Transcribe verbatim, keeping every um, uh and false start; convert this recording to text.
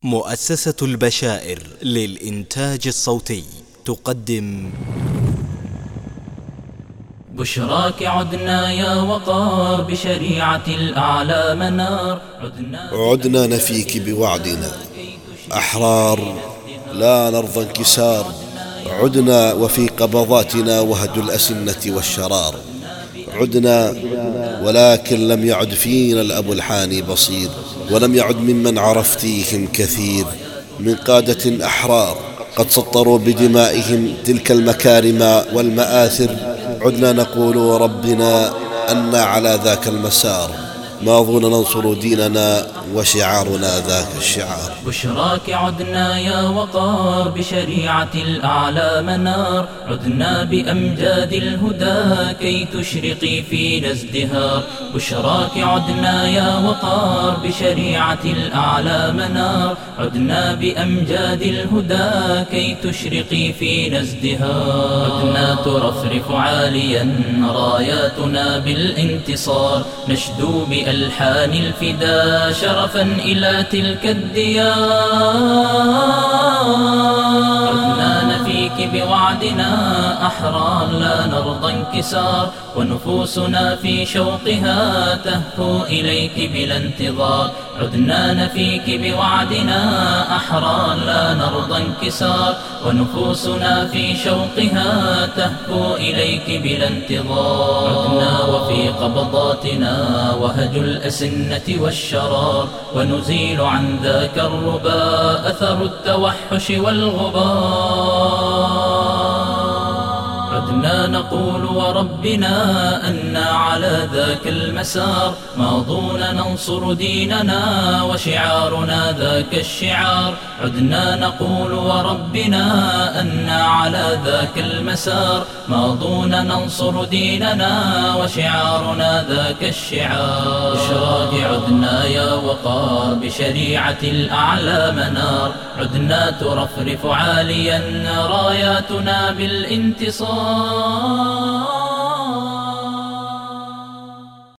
مؤسسة البشائر للإنتاج الصوتي تقدم بشراك عدنا يا وقار بشريعة الأعلى منار. عدنا, عدنا نفيك بوعدنا أحرار لا نرضى انكسار. عدنا وفي قبضاتنا وهد الأسنة والشرار. عدنا ولكن لم يعد فينا الأب الحاني بصير، ولم يعد ممن عرفتيهم كثير من قادة أحرار قد سطروا بدمائهم تلك المكارم والمآثر. عدنا نقول ربنا أنا على ذاك المسار، ماضون ننصر ديننا وشعارنا ذاك الشعار. بشراك عدنا يا وقار بشريعة الأعلى منار. عدنا بأمجاد الهدى كي تشرقي فينا ازدهار. بشراك عدنا يا وقار بشريعة الأعلى منار. عدنا بأمجاد الهدى كي تشرقي فينا ازدهار. عدنا ترفرف عاليا راياتنا بالانتصار، نشدو بألحان الفدا شرفا إلى تلك الديار. عدنا نفيك بوعدنا أحرار لا نرضى انكسار، ونفوسنا في شوقها تهفو إليك بلا انتظار. عدنا نفيك بوعدنا أحرار لا نرضى انكسار، ونفوسنا في شوقها تهفو إليك بلا انتظار. عدنا وفي قبضاتنا وهج الأسنة والشرار، ونزيل عن ذاك الربا أثر التوحش والغبار. عدنا نقول وربنا أنا على ذاك المسار، ماضون ننصر ديننا وشعارنا ذاك الشعار. عدنا نقول وربنا أنا على ذاك المسار، ماضون ننصر ديننا وشعارنا ذاك الشعار. بشراك عدنا يا وقار بشريعة الأعلى منار. عدنا ترفرف عاليا راياتنا بالانتصار.